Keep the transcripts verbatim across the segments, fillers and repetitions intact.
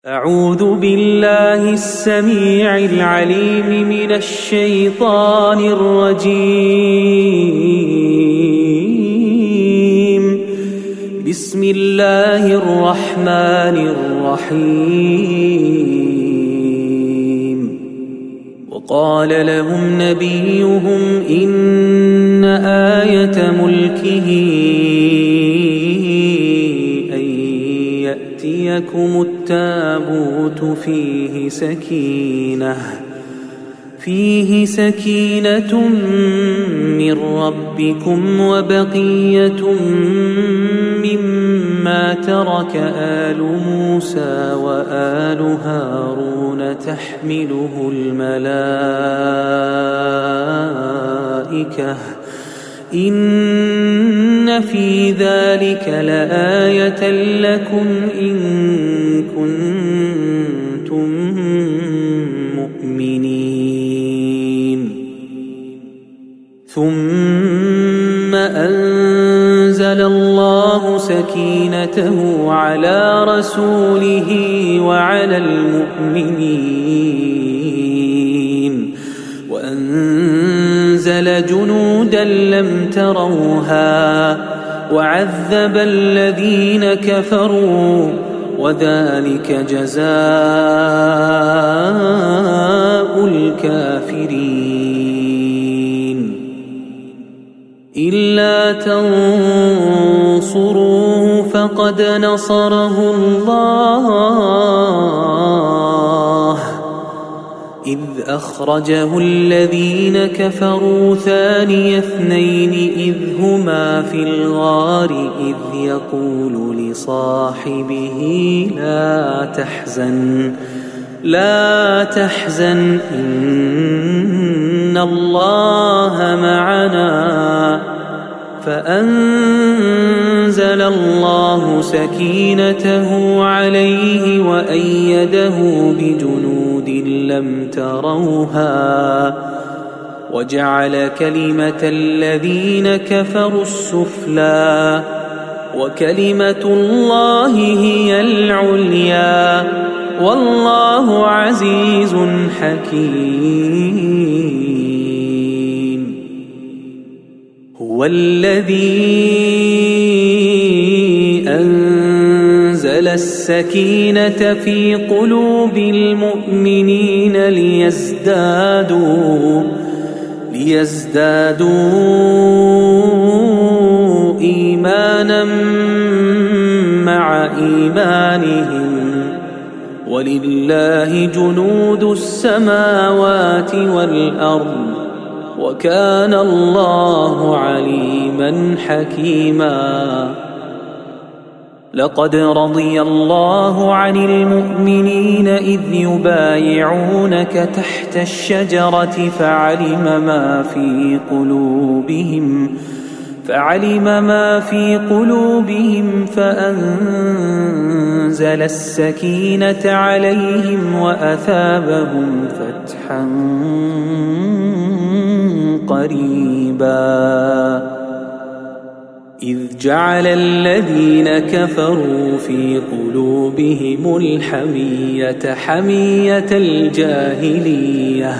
أعوذ بالله السميع العليم من الشيطان الرجيم. بسم الله الرحمن الرحيم. وقال لهم نبيهم إن آية ملكه أن يأتيكم التابوت فيه سكينة فيه سكينة من ربكم وبقية مما ترك آل موسى وآل هارون تحمله الملائكة إن في ذلك لآية لكم إن كنتم مؤمنين. ثم أنزل الله سكينته على رسوله وعلى المؤمنين وأنزل جنودا لم تروها وعذب الذين كفروا وذلك جزاء الكافرين. إلا تنصروه فقد نصره الله إذ أخرجه الذين كفروا ثاني اثنين إذ هما في الغار إذ يقول لصاحبه لا تحزن لا تحزن إن الله معنا فأنزل الله سكينته عليه وأيده بجنود لم تروها وجعل كلمة الذين كفروا السفلى وكلمة الله هي العليا والله عزيز حكيم. هو الذي أنزل السكينة في قلوب المؤمنين ليزدادوا ليزدادوا إيمانا مع إيمانهم ولله جنود السماوات والأرض وكان الله عليما حكيما. لقد رضي الله عن المؤمنين إذ يبايعونك تحت الشجرة فعلم ما في قلوبهم فعلم ما في قلوبهم فأنزل السكينة عليهم وأثابهم فتحا قريبا. إذ جعل الذين كفروا في قلوبهم الحمية حمية الجاهلية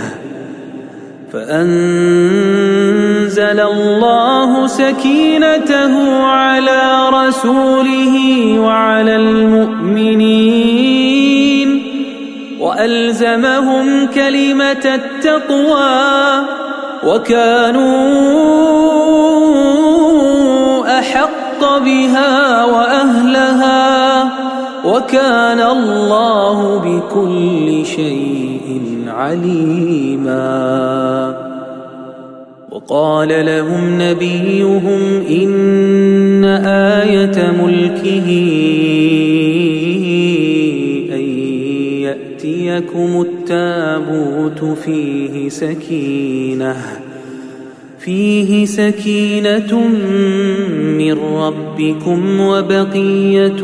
فأنزل الله سكينته على رسوله وعلى المؤمنين وألزمهم كلمة التقوى وكانوا أحق بها وأهلها وكان الله بكل شيء عليما. وقال لهم نبيهم إن آية ملكه أن يأتيكم التابوت فيه سكينة فيه سكينة من ربكم وبقية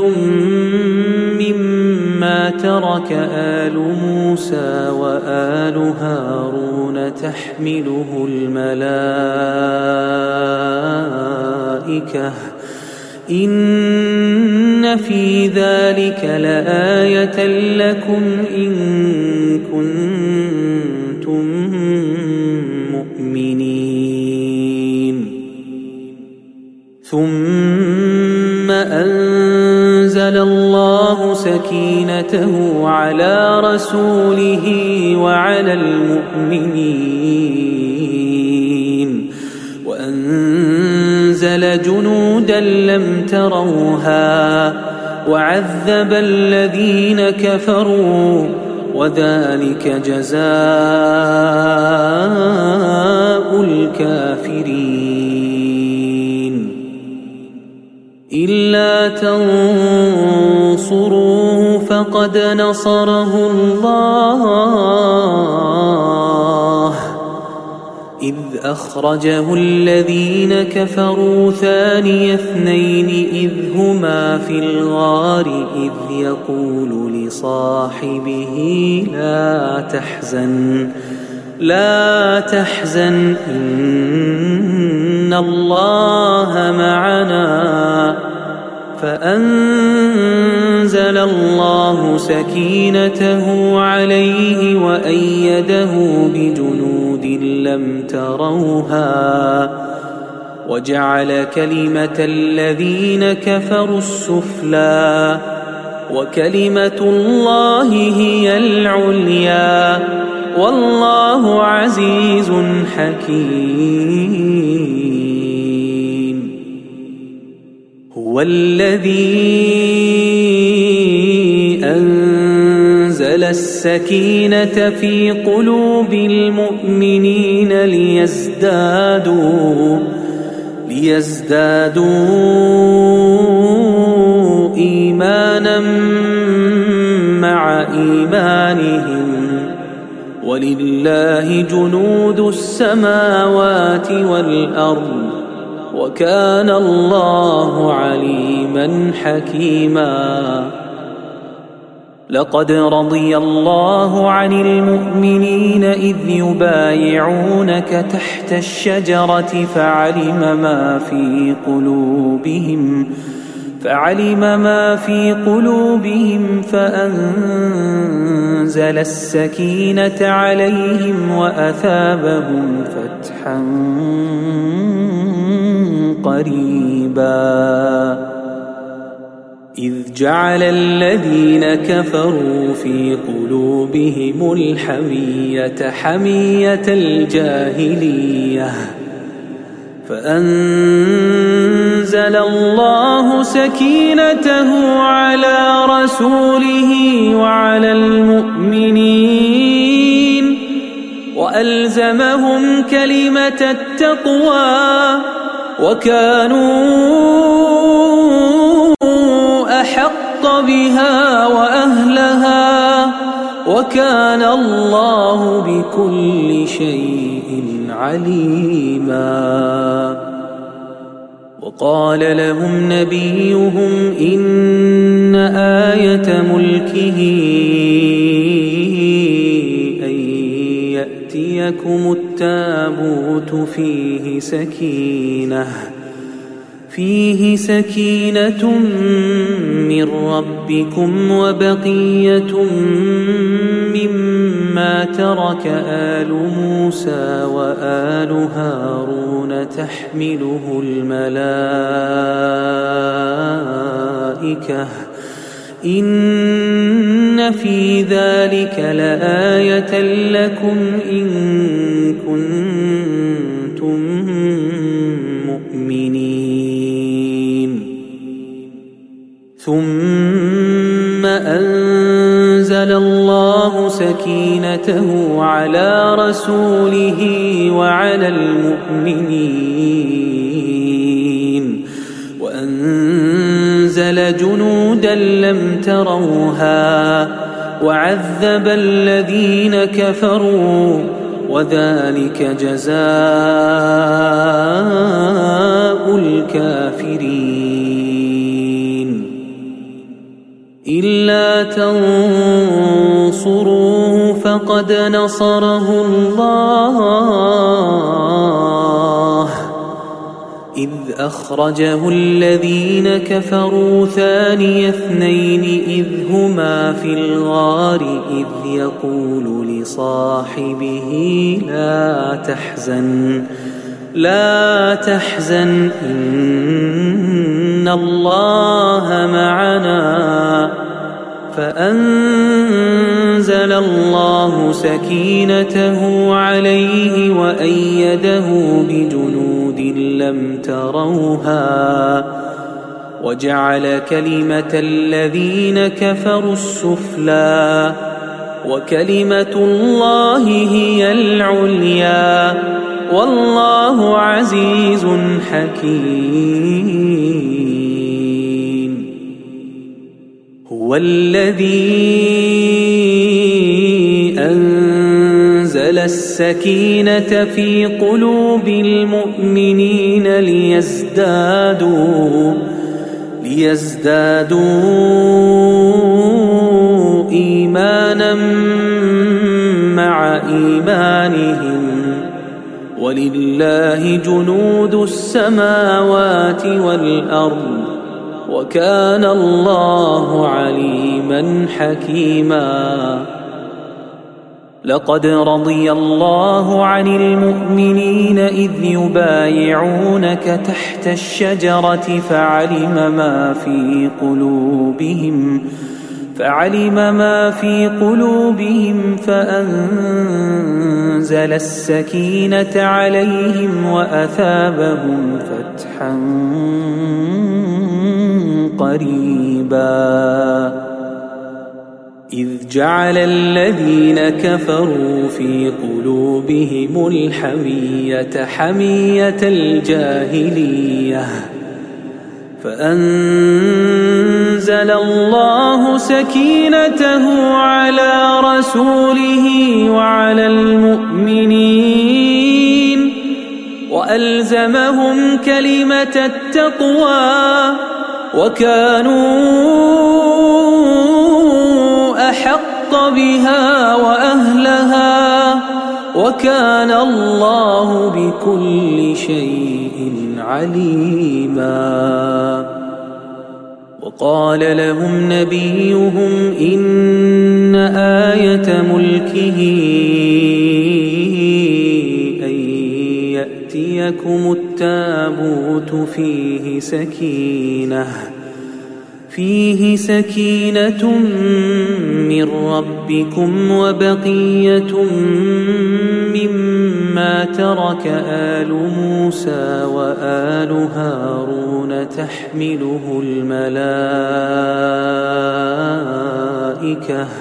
مما ترك آل موسى وآل هارون تحمله الملائكة إن في ذلك لآية لكم إن كنتم مؤمنين. ثم أنزل الله سكينته على رسوله وعلى المؤمنين وأنزل جنودا لم تروها وعذب الذين كفروا وذلك جزاء الكافرين. إلا تنصروه فقد نصره الله إذ أخرجه الذين كفروا ثاني اثنين إذ هما في الغار إذ يقول لصاحبه لا تحزن لا تحزن إن الله معنا فأنزل الله سكينته عليه وأيده بجنود لم تروها وجعل كلمة الذين كفروا السفلى وكلمة الله هي العليا والله عزيز حكيم. هو الذي أنزل السكينة في قلوب المؤمنين ليزدادوا ليزدادوا إيمانا مع إيمانهم ولله جنود السماوات والأرض وكان الله عليما حكيما. لقد رضي الله عن المؤمنين إذ يبايعونك تحت الشجرة فعلم ما في قلوبهم فعلم ما في قلوبهم فأنزل السكينة عليهم وأثابهم فتحا قريبا. إذ جعل الذين كفروا في قلوبهم الحمية حمية الجاهلية فأنزل الله سكينته على رسوله وعلى المؤمنين وألزمهم كلمة التقوى وكانوا أحق بها وأهلها وكان الله بكل شيء عليما. وقال لهم نبيهم إن آية ملكه أن يأتيكم التابوت فيه سكينة فيه سكينة من ربكم وبقية مما ترك آل موسى وآل هارون تحمله الملائكة إن في ذلك لآية لكم إن كنتم مؤمنين. ثم أنزل الله سكينته على رسوله وعلى المؤمنين وأنزل جنودا لم تروها وعذب الذين كفروا وذلك جزاء الكافرين. إلا تنصروه فقد نصره الله إذ أخرجه الذين كفروا ثاني اثنين إذ هما في الغار إذ يقول لصاحبه لا تحزن لا تحزن إن الله معنا فأنزل الله سكينته عليه وأيده بجنود لم تروها وجعل كلمة الذين كفروا السفلى وكلمة الله هي العليا والله عزيز حكيم. هو الذي أنزل السكينة في قلوب المؤمنين ليزدادوا ليزدادوا إيمانا مع إيمانهم ولله جنود السماوات والأرض وكان الله عليما حكيما. لقد رضي الله عن المؤمنين إذ يبايعونك تحت الشجرة فعلم ما في قلوبهم فعلم ما في قلوبهم فأنزل السكينة عليهم وأثابهم فتحا قريبا. إذ جعل الذين كفروا في قلوبهم الحمية حمية الجاهلية فأنزل الله سكينته على رسوله وعلى المؤمنين وألزمهم كلمة التقوى وكانوا أحق بها وأهلها وكان الله بكل شيء عليما. وقال لهم نبيهم إن آية ملكه أن يأتيكم التابوت فيه سكينة فيه سكينة من ربكم وبقية مما ترك آل موسى وآل هارون تحمله الملائكة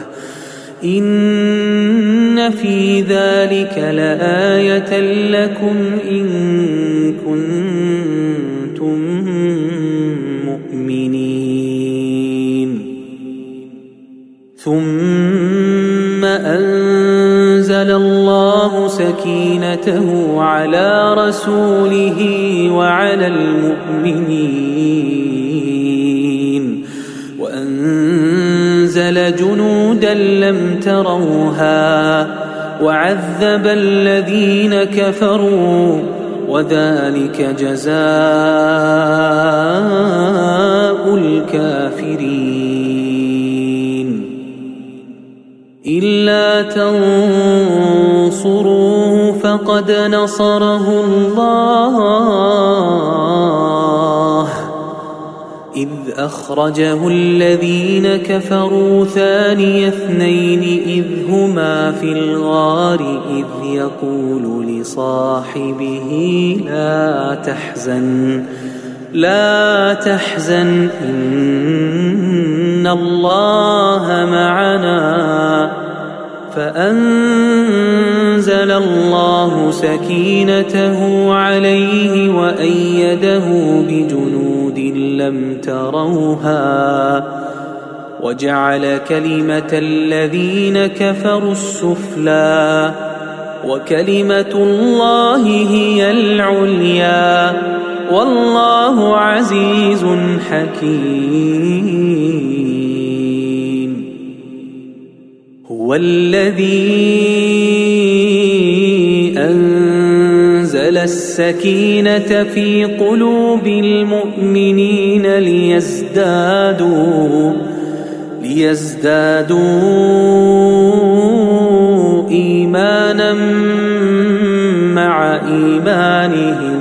إن في ذلك لآية لكم إن كنتم مؤمنين. ثم أنزل الله سكينته على رسوله وعلى المؤمنين وأنزل جنودا لم تروها وعذب الذين كفروا وذلك جزاء الكافرين. إلا تنصروه فقد نصره الله إذ أخرجه الذين كفروا ثاني اثنين إذ هما في الغار إذ يقول لصاحبه لا تحزن لا تحزن إن الله معنا فأنزل الله سكينته عليه وأيده بجنود لم تروها وجعل كلمة الذين كفروا السفلى وكلمة الله هي العليا والله عزيز حكيم. هو الذي أنزل السكينة في قلوب المؤمنين ليزدادوا ليزدادوا إيمانا مع إيمانهم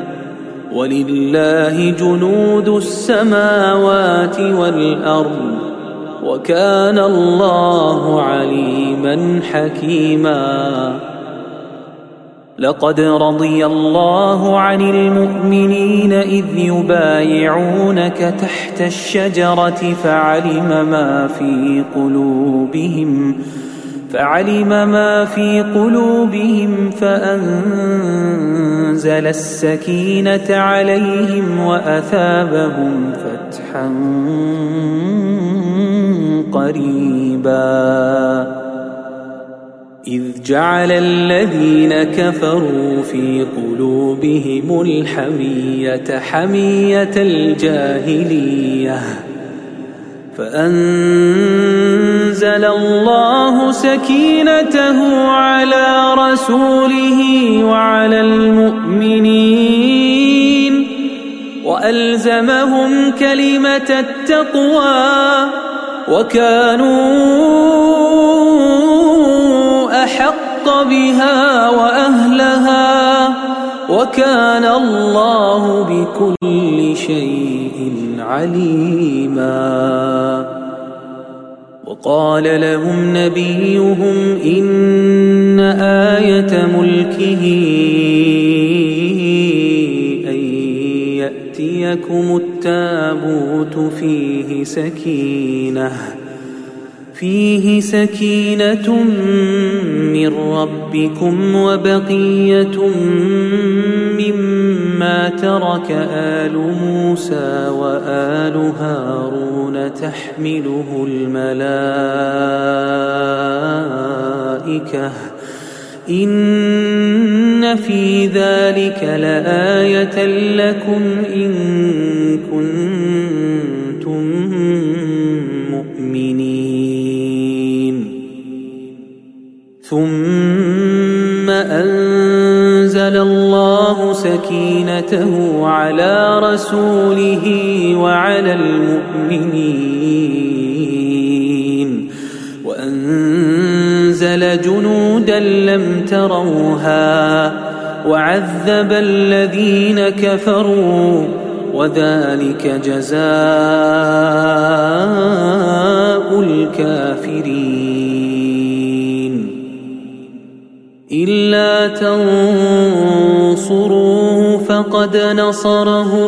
ولله جنود السماوات والأرض وكان الله عليما حكيما. لقد رضي الله عن المؤمنين إذ يبايعونك تحت الشجرة فعلم ما في قلوبهم فعلم ما في قلوبهم فأنزل السكينة عليهم وأثابهم فتحا قريبا. إذ جعل الذين كفروا في قلوبهم الحمية حمية الجاهلية فأنزل الله سكينته على رسوله وعلى المؤمنين وألزمهم كلمة التقوى وكانوا أحق بها وأهلها وكان الله بكل شيء عليما. وقال لهم نبيهم إن آية ملكه أن يأتيكم التابوت فيه سكينة فيه سكينة من ربكم وبقية مما ترك آل موسى وآل هارون تحمله الملائكة إن في ذلك لآية لكم إن كنتم مؤمنين. ثم أنزل الله سكينته على رسوله وعلى المؤمنين وأنزل جنودا لم تروها وعذب الذين كفروا وذلك جزاء الكافرين. إلا تنصروه فقد نصره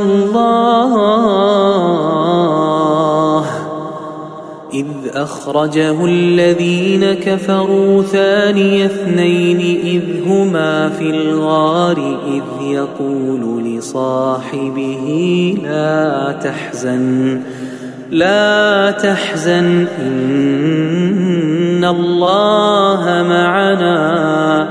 الله إذ أخرجه الذين كفروا ثاني اثنين إذ هما في الغار إذ يقول لصاحبه لا تحزن لا تحزن إن الله معنا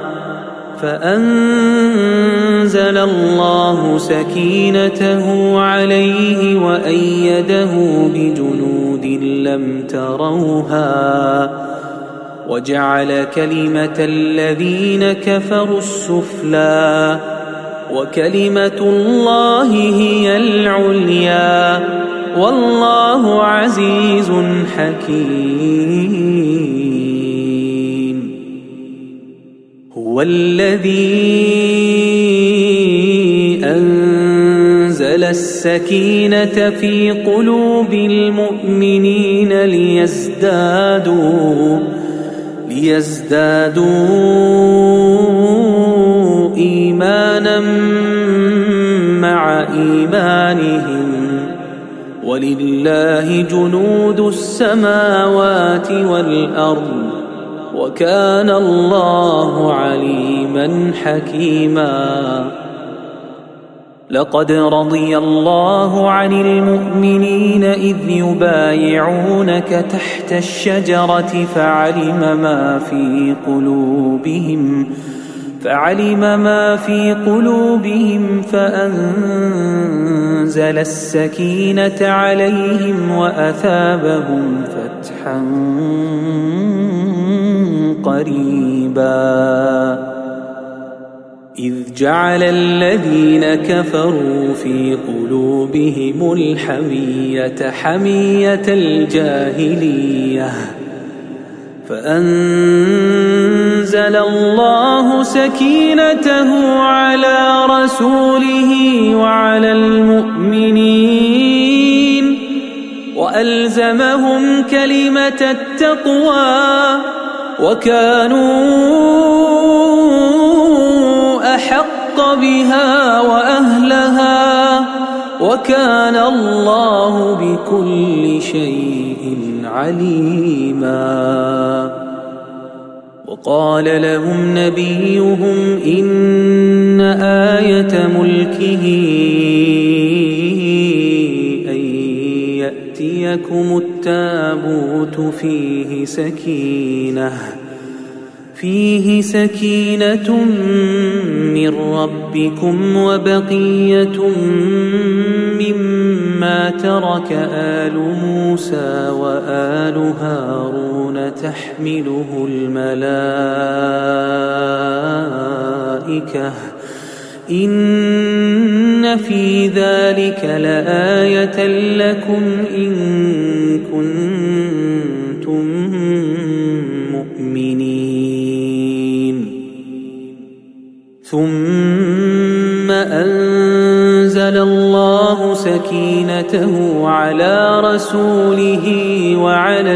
فأنزل الله سكينته عليه وأيده بجنود لم تروها وجعل كلمة الذين كفروا السفلى وكلمة الله هي العليا والله عزيز حكيم. هو الذي أنزل السكينة في قلوب المؤمنين ليزدادوا ليزدادوا إيمانا مع إيمانهم ولله جنود السماوات والأرض وكان الله عليما حكيما. لقد رضي الله عن المؤمنين إذ يبايعونك تحت الشجرة فعلم ما في قلوبهم فعلم ما في قلوبهم فأنزل السكينة عليهم وأثابهم فتحا قريبا. إذ جعل الذين كفروا في قلوبهم الحمية حمية الجاهلية فأنزل الله سكينته على رسوله وعلى المؤمنين وألزمهم كلمة التقوى وكانوا أحق بها وأهلها وكان الله بكل شيء عليما. وقال لهم نبيهم إن آية ملكه أن يأتيكم التابوت فيه سكينة فيه سكينة من ربكم وبقية مما ترك آل موسى وآل هارون تحمله الملائكة إن في ذلك لآية لكم إن كنتم مؤمنين. ثم أنزل الله سكينته على رسوله وعلى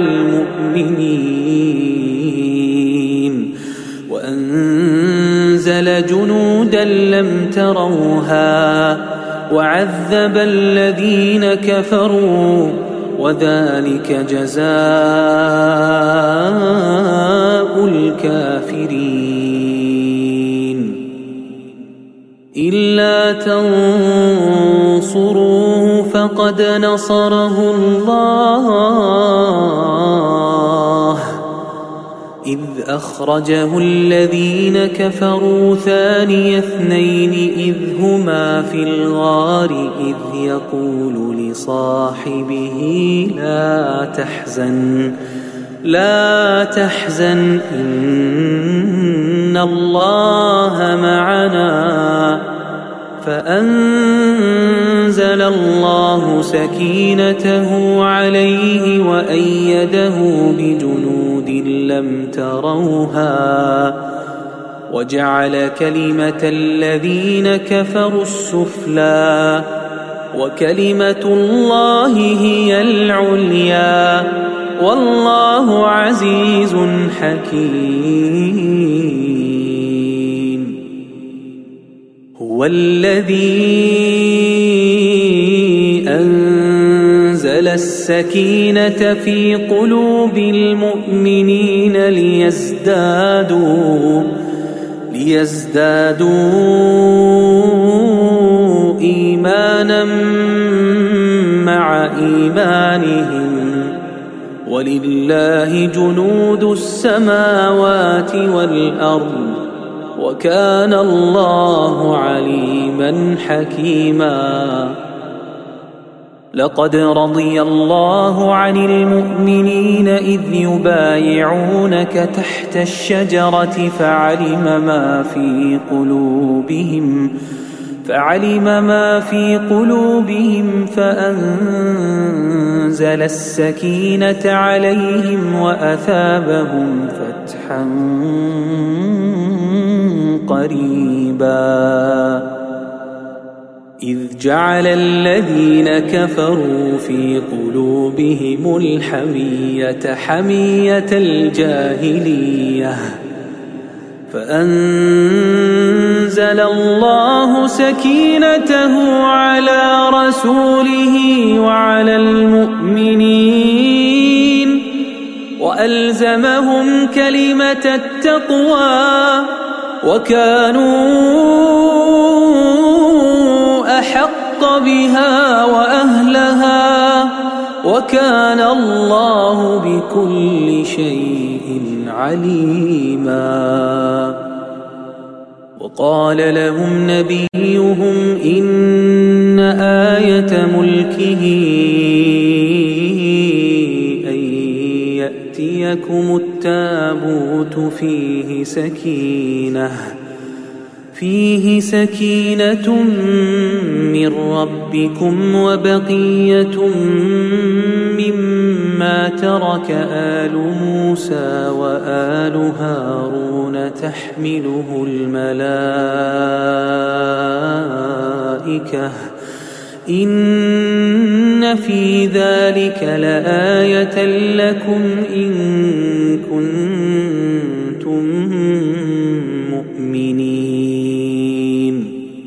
المؤمنين وأنزل جنودا لم تروها وعذب الذين كفروا وذلك جزاء الكافرين. إلا تنصروه فقد نصره الله إذ أخرجه الذين كفروا ثاني اثنين إذ هما في الغار إذ يقول لصاحبه لا تحزن لا تحزن إن الله معنا فأنزل الله سكينته عليه وأيده بجنود لم تروها وجعل كلمة الذين كفروا السفلى وكلمة الله هي العليا والله عزيز حكيم. هو الذي أنزل السكينة في قلوب المؤمنين ليزدادوا ليزدادوا إيمانا مع إيمانهم ولله جنود السماوات والأرض وكان الله عليما حكيما. لقد رضي الله عن المؤمنين إذ يبايعونك تحت الشجرة فعلم ما في قلوبهم فعلم ما في قلوبهم فأنزل السكينة عليهم وأثابهم فتحا قريبا. إذ جعل الذين كفروا في قلوبهم الحمية حمية الجاهلية فأنزل الله سكينته على رسوله وعلى المؤمنين وألزمهم كلمة التقوى وكانوا أحق بها وأهلها وكان الله بكل شيء عليما. وقال لهم نبيهم إن آية ملكه أن يأتيكم التابوت فيه سكينة فيه سكينة من ربكم وبقية مما ترك آل موسى وآل هارون تحمله الملائكة إن في ذلك لآية لكم إن كنتم مؤمنين.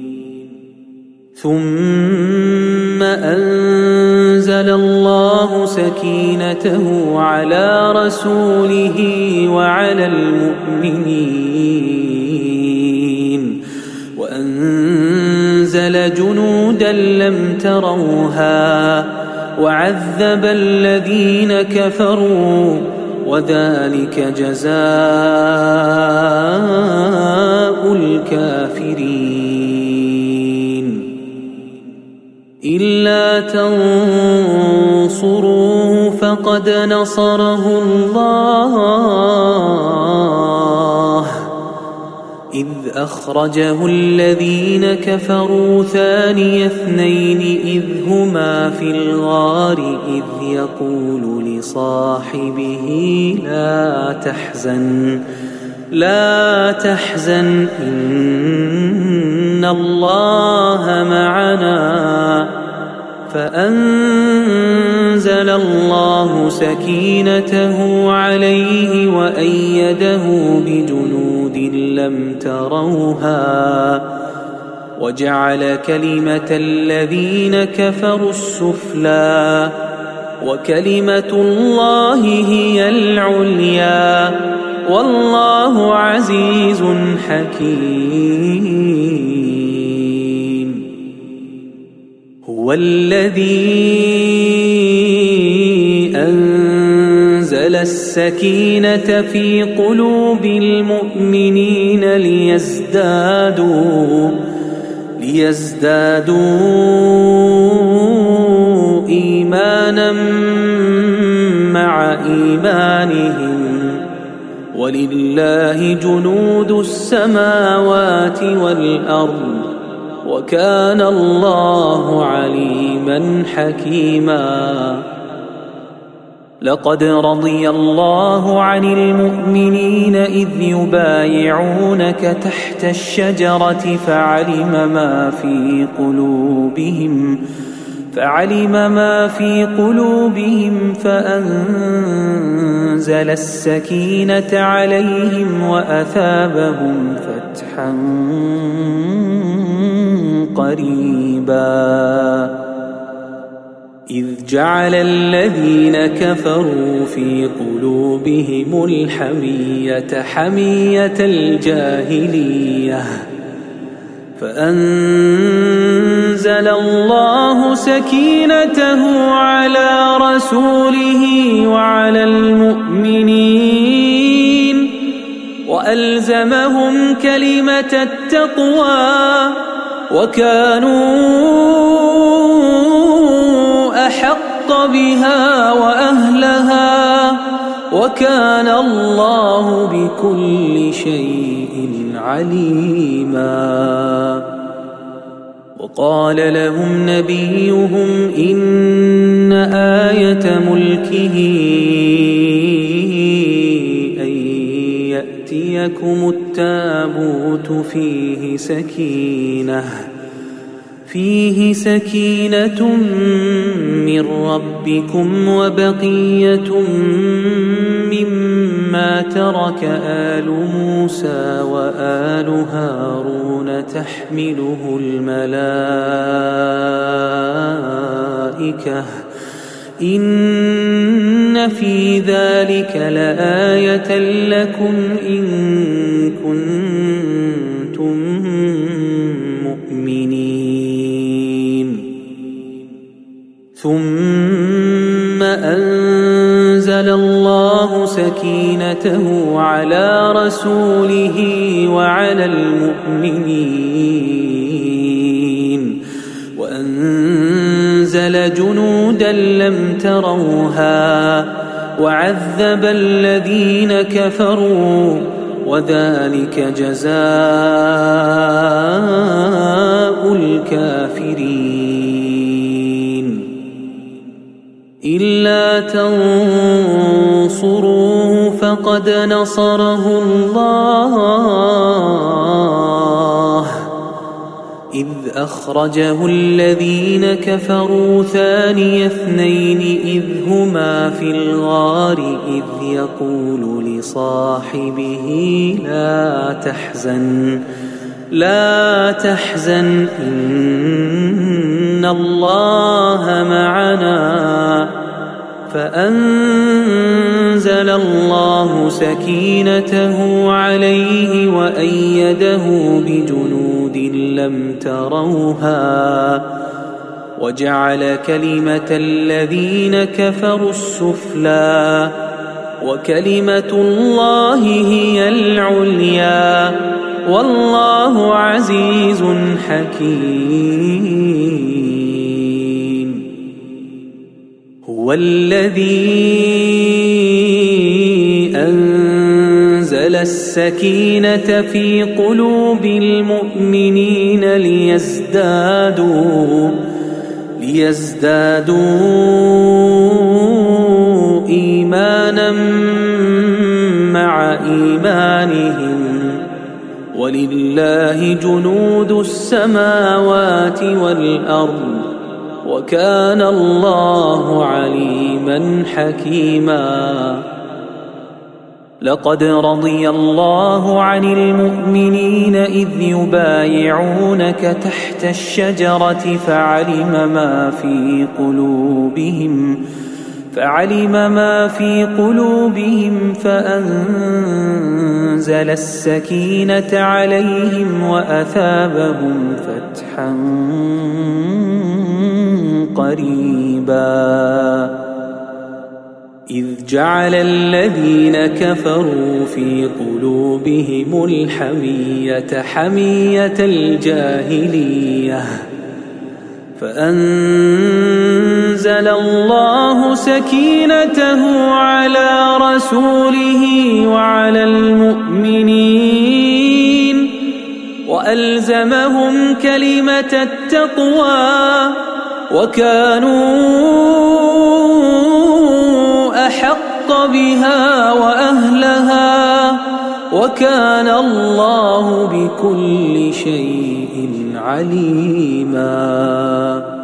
ثم أنزل الله سكينته على رسوله وعلى المؤمنين وأنزل جنودا لم تروها وعذب الذين كفروا وذلك جزاء الكافرين. إلا تنصروه فقد نصره الله إذ أخرجه الذين كفروا ثاني اثنين إذ هما في الغار إذ يقول لصاحبه لا تحزن لا تحزن إن الله معنا فأنزل الله سكينته عليه وأيده بجنود لم تروها وجعل كلمة الذين كفروا السفلى وكلمة الله هي العليا والله عزيز حكيم. هو الذي أنزل السكينة في قلوب المؤمنين ليزدادوا ليزدادوا إيمانا مع إيمانهم ولله جنود السماوات والأرض وكان الله عليما حكيما. لقد رضي الله عن المؤمنين إذ يبايعونك تحت الشجرة فعلم ما في قلوبهم فعلم ما في قلوبهم فأنزل السكينة عليهم وأثابهم فتحا قريبا. إذ جعل الذين كفروا في قلوبهم الحمية حمية الجاهلية فأنزل الله سكينته على رسوله وعلى المؤمنين وألزمهم كلمة التقوى وكانوا أحق بها وأهلها وكان الله بكل شيء عليما. وقال لهم نبيهم إن آية ملكه أن يأتيكم التابوت فيه سكينة فيه سكينة من ربكم وبقية مما ترك آل موسى وآل هارون تحمله الملائكة إن في ذلك لآية لكم إن كنتم مؤمنين. ثم أنزل الله سكينته على رسوله وعلى المؤمنين وأنزل جنودا لم تروها وعذب الذين كفروا وذلك جزاء الكافرين. إلا تنصروه فقد نصره الله إذ أخرجه الذين كفروا ثاني اثنين إذ هما في الغار إذ يقول لصاحبه لا تحزن لا تحزن إن الله معنا فأنزل الله سكينته عليه وأيده بجنود لم تروها وجعل كلمة الذين كفروا السفلى وكلمة الله هي العليا والله عزيز حكيم. هو الذي أنزل السكينة في قلوب المؤمنين ليزدادوا ليزدادوا إيمانا مع إيمانهم ولله جنود السماوات والأرض وكان الله عليما حكيما. لقد رضي الله عن المؤمنين إذ يبايعونك تحت الشجرة فعلم ما في قلوبهم فعلم ما في قلوبهم فأنزل السكينة عليهم وأثابهم فتحا قريبا. إذ جعل الذين كفروا في قلوبهم الحمية حمية الجاهلية فأنزل الله سكينته على رسوله وعلى المؤمنين وألزمهم كلمة التقوى وكانوا أحق بها وأهلها وكان الله بكل شيء عليما.